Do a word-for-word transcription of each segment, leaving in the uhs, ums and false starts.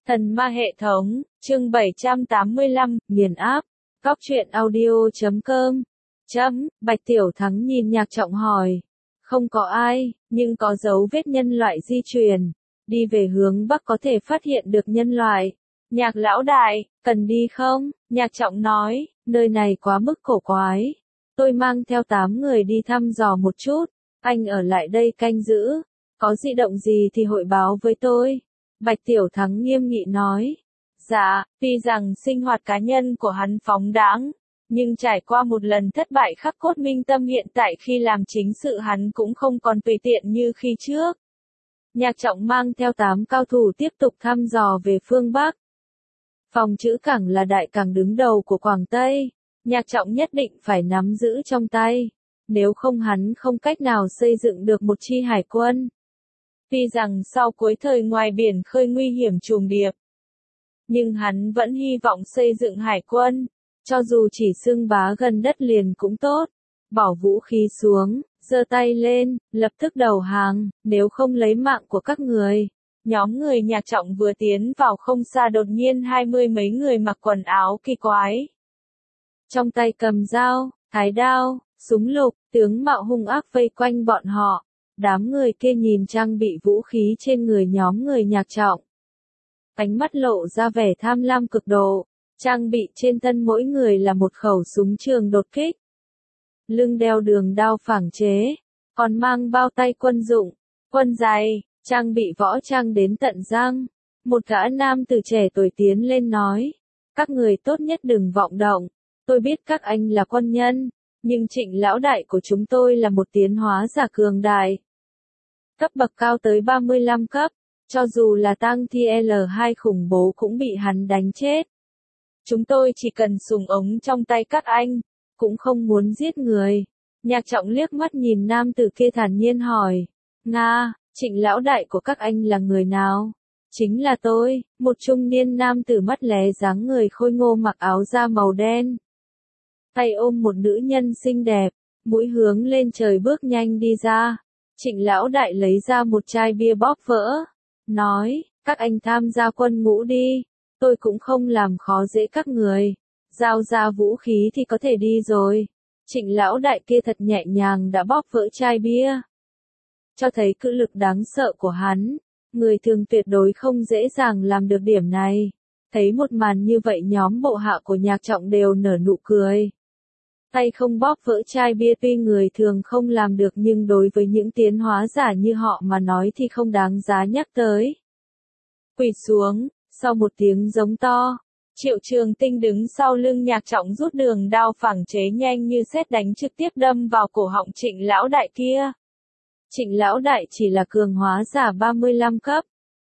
Thần ma hệ thống, chương bảy trăm tám mươi lăm, nghiền áp, Cóc truyện audio chấm com, chấm, Bạch Tiểu Thắng nhìn Nhạc Trọng hỏi. Không có ai, nhưng có dấu vết nhân loại di truyền. Đi về hướng Bắc có thể phát hiện được nhân loại. Nhạc lão đại, cần đi không? Nhạc Trọng nói, nơi này quá mức cổ quái. Tôi mang theo tám người đi thăm dò một chút. Anh ở lại đây canh giữ. Có dị động gì thì hội báo với tôi. Bạch Tiểu Thắng nghiêm nghị nói. Dạ, tuy rằng sinh hoạt cá nhân của hắn phóng đãng, nhưng trải qua một lần thất bại khắc cốt minh tâm hiện tại khi làm chính sự hắn cũng không còn tùy tiện như khi trước. Nhạc Trọng mang theo tám cao thủ tiếp tục thăm dò về phương Bắc. Phòng trữ cảng là đại cảng đứng đầu của Quảng Tây, Nhạc Trọng nhất định phải nắm giữ trong tay, nếu không hắn không cách nào xây dựng được một chi hải quân. Tuy rằng sau cuối thời ngoài biển khơi nguy hiểm trùng điệp, nhưng hắn vẫn hy vọng xây dựng hải quân, cho dù chỉ xưng bá gần đất liền cũng tốt. Bỏ vũ khí xuống, giơ tay lên, lập tức đầu hàng, nếu không lấy mạng của các người. Nhóm người Nhạc Trọng vừa tiến vào không xa đột nhiên hai mươi mấy người mặc quần áo kỳ quái. Trong tay cầm dao, thái đao, súng lục, tướng mạo hung ác vây quanh bọn họ. Đám người kia nhìn trang bị vũ khí trên người nhóm người Nhạc Trọng. Ánh mắt lộ ra vẻ tham lam cực độ, trang bị trên thân mỗi người là một khẩu súng trường đột kích. Lưng đeo đường đao phảng chế, còn mang bao tay quân dụng, quân giày, trang bị võ trang đến tận răng. Một gã nam tử trẻ tuổi tiến lên nói, các người tốt nhất đừng vọng động, tôi biết các anh là quân nhân, nhưng Trịnh lão đại của chúng tôi là một tiến hóa giả cường đại. Cấp bậc cao tới ba mươi lăm cấp, cho dù là tang thi L hai khủng bố cũng bị hắn đánh chết. Chúng tôi chỉ cần súng ống trong tay các anh, cũng không muốn giết người. Nhạc Trọng liếc mắt nhìn nam tử kia thản nhiên hỏi, Nga, Trịnh lão đại của các anh là người nào? Chính là tôi, một trung niên nam tử mắt lé dáng người khôi ngô mặc áo da màu đen. Tay ôm một nữ nhân xinh đẹp, mũi hướng lên trời bước nhanh đi ra. Trịnh lão đại lấy ra một chai bia bóp vỡ, nói, các anh tham gia quân ngũ đi, tôi cũng không làm khó dễ các người, giao ra vũ khí thì có thể đi rồi. Trịnh lão đại kia thật nhẹ nhàng đã bóp vỡ chai bia, cho thấy cự lực đáng sợ của hắn, người thường tuyệt đối không dễ dàng làm được điểm này. Thấy một màn như vậy nhóm bộ hạ của Nhạc Trọng đều nở nụ cười. Tay không bóp vỡ chai bia tuy người thường không làm được nhưng đối với những tiến hóa giả như họ mà nói thì không đáng giá nhắc tới. Quỳ xuống, sau một tiếng giống to, Triệu Trường Tinh đứng sau lưng Nhạc Trọng rút đường đao phẳng chế nhanh như sét đánh trực tiếp đâm vào cổ họng Trịnh lão đại kia. Trịnh lão đại chỉ là cường hóa giả ba mươi lăm cấp.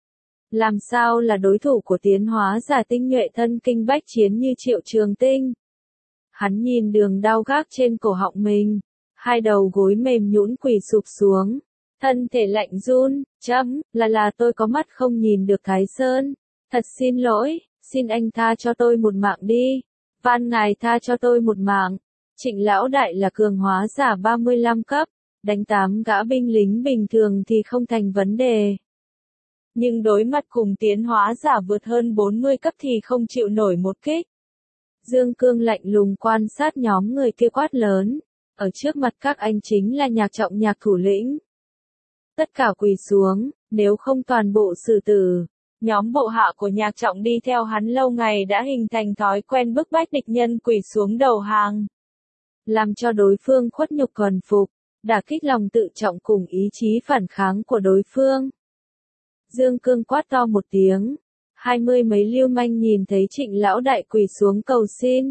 Làm sao là đối thủ của tiến hóa giả tinh nhuệ thân kinh bách chiến như Triệu Trường Tinh. Hắn nhìn đường đao gác trên cổ họng mình, hai đầu gối mềm nhũn quỳ sụp xuống, thân thể lạnh run, chấm, là là tôi có mắt không nhìn được Thái Sơn, thật xin lỗi, xin anh tha cho tôi một mạng đi, van ngài tha cho tôi một mạng. Trịnh lão đại là cường hóa giả ba mươi lăm cấp, đánh tám gã binh lính bình thường thì không thành vấn đề. Nhưng đối mặt cùng tiến hóa giả vượt hơn bốn mươi cấp thì không chịu nổi một kích. Dương Cương lạnh lùng quan sát nhóm người kia quát lớn, ở trước mặt các anh chính là Nhạc Trọng Nhạc thủ lĩnh. Tất cả quỳ xuống, nếu không toàn bộ xử tử. Nhóm bộ hạ của Nhạc Trọng đi theo hắn lâu ngày đã hình thành thói quen bức bách địch nhân quỳ xuống đầu hàng. Làm cho đối phương khuất nhục thuần phục, đả kích lòng tự trọng cùng ý chí phản kháng của đối phương. Dương Cương quát to một tiếng. Hai mươi mấy lưu manh nhìn thấy Trịnh lão đại quỳ xuống cầu xin.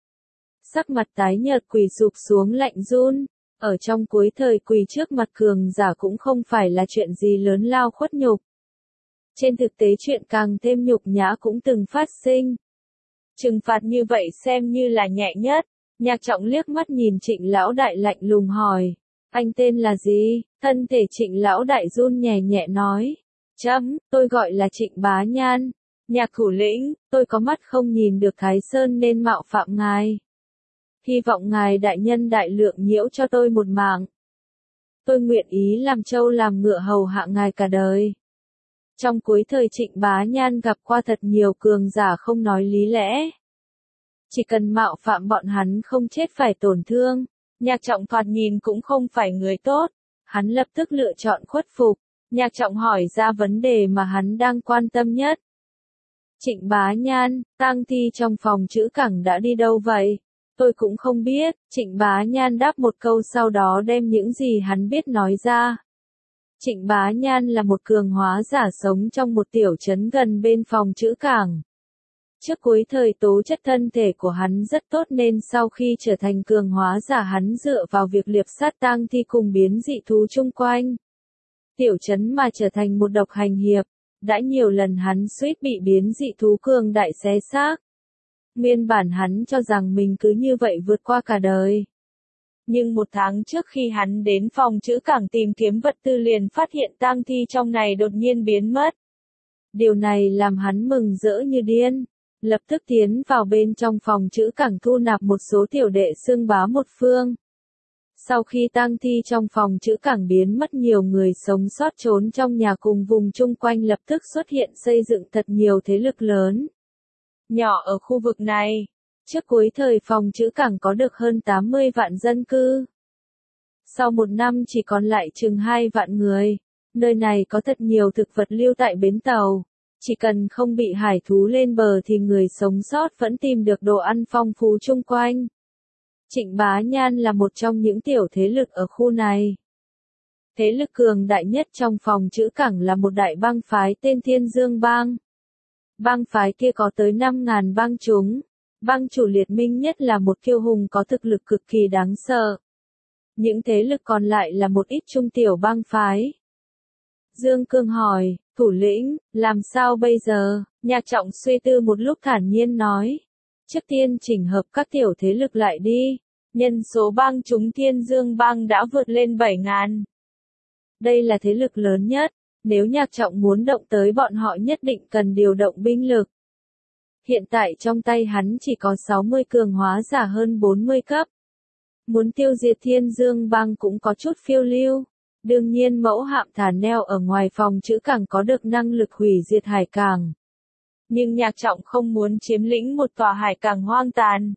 Sắc mặt tái nhợt quỳ sụp xuống lạnh run, ở trong cuối thời quỳ trước mặt cường giả cũng không phải là chuyện gì lớn lao khuất nhục. Trên thực tế chuyện càng thêm nhục nhã cũng từng phát sinh. Trừng phạt như vậy xem như là nhẹ nhất. Nhạc Trọng liếc mắt nhìn Trịnh lão đại lạnh lùng hỏi, anh tên là gì? Thân thể Trịnh lão đại run nhẹ nhẹ nói, chấm, tôi gọi là Trịnh Bá Nhan. Nhạc thủ lĩnh, tôi có mắt không nhìn được Thái Sơn nên mạo phạm ngài. Hy vọng ngài đại nhân đại lượng nhiễu cho tôi một mạng. Tôi nguyện ý làm trâu làm ngựa hầu hạ ngài cả đời. Trong cuối thời Trịnh Bá Nhan gặp qua thật nhiều cường giả không nói lý lẽ. Chỉ cần mạo phạm bọn hắn không chết phải tổn thương, Nhạc Trọng thoạt nhìn cũng không phải người tốt, hắn lập tức lựa chọn khuất phục. Nhạc Trọng hỏi ra vấn đề mà hắn đang quan tâm nhất. Trịnh Bá Nhan, tang thi trong phòng trữ cảng đã đi đâu vậy? Tôi cũng không biết, Trịnh Bá Nhan đáp một câu sau đó đem những gì hắn biết nói ra. Trịnh Bá Nhan là một cường hóa giả sống trong một tiểu trấn gần bên phòng trữ cảng. Trước cuối thời tố chất thân thể của hắn rất tốt nên sau khi trở thành cường hóa giả hắn dựa vào việc liệp sát tang thi cùng biến dị thú chung quanh. Tiểu trấn mà trở thành một độc hành hiệp, đã nhiều lần hắn suýt bị biến dị thú cường đại xé xác. Nguyên bản hắn cho rằng mình cứ như vậy vượt qua cả đời. Nhưng một tháng trước khi hắn đến phòng trữ cảng tìm kiếm vật tư liền phát hiện tang thi trong này đột nhiên biến mất. Điều này làm hắn mừng rỡ như điên, lập tức tiến vào bên trong phòng trữ cảng thu nạp một số tiểu đệ xưng bá một phương. Sau khi tang thi trong phòng trữ cảng biến mất, nhiều người sống sót trốn trong nhà cùng vùng chung quanh lập tức xuất hiện xây dựng thật nhiều thế lực lớn nhỏ ở khu vực này. Trước cuối thời phòng trữ cảng có được hơn tám mươi vạn dân cư. Sau một năm chỉ còn lại chừng hai vạn người. Nơi này có thật nhiều thực vật lưu tại bến tàu. Chỉ cần không bị hải thú lên bờ thì người sống sót vẫn tìm được đồ ăn phong phú chung quanh. Trịnh Bá Nhan là một trong những tiểu thế lực ở khu này. Thế lực cường đại nhất trong phòng trữ cảng là một đại bang phái tên Thiên Dương Bang. Bang phái kia có tới năm ngàn bang chúng. Bang chủ liệt minh nhất là một kiêu hùng có thực lực cực kỳ đáng sợ. Những thế lực còn lại là một ít trung tiểu bang phái. Dương Cương hỏi, thủ lĩnh, làm sao bây giờ? Nhạc Trọng suy tư một lúc thản nhiên nói. Trước tiên chỉnh hợp các tiểu thế lực lại đi. Nhân số bang chúng Thiên Dương Bang đã vượt lên bảy ngàn. Đây là thế lực lớn nhất. Nếu Nhạc Trọng muốn động tới bọn họ nhất định cần điều động binh lực. Hiện tại trong tay hắn chỉ có sáu mươi cường hóa giả hơn bốn mươi cấp. Muốn tiêu diệt Thiên Dương Bang cũng có chút phiêu lưu. Đương nhiên mẫu hạm thả neo ở ngoài phòng trữ cảng có được năng lực hủy diệt hải cảng. Nhưng Nhạc Trọng không muốn chiếm lĩnh một tòa hải cảng hoang tàn.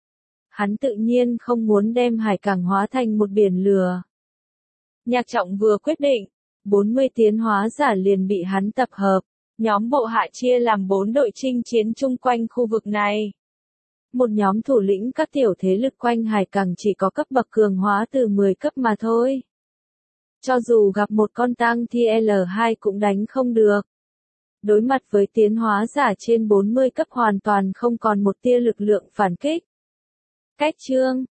Hắn tự nhiên không muốn đem hải cảng hóa thành một biển lửa. Nhạc Trọng vừa quyết định, bốn mươi tiến hóa giả liền bị hắn tập hợp. Nhóm bộ hạ chia làm bốn đội chinh chiến chung quanh khu vực này. Một nhóm thủ lĩnh các tiểu thế lực quanh hải cảng chỉ có cấp bậc cường hóa từ mười cấp mà thôi. Cho dù gặp một con tang thi L hai cũng đánh không được. Đối mặt với tiến hóa giả trên bốn mươi cấp hoàn toàn không còn một tia lực lượng phản kích. Cách chương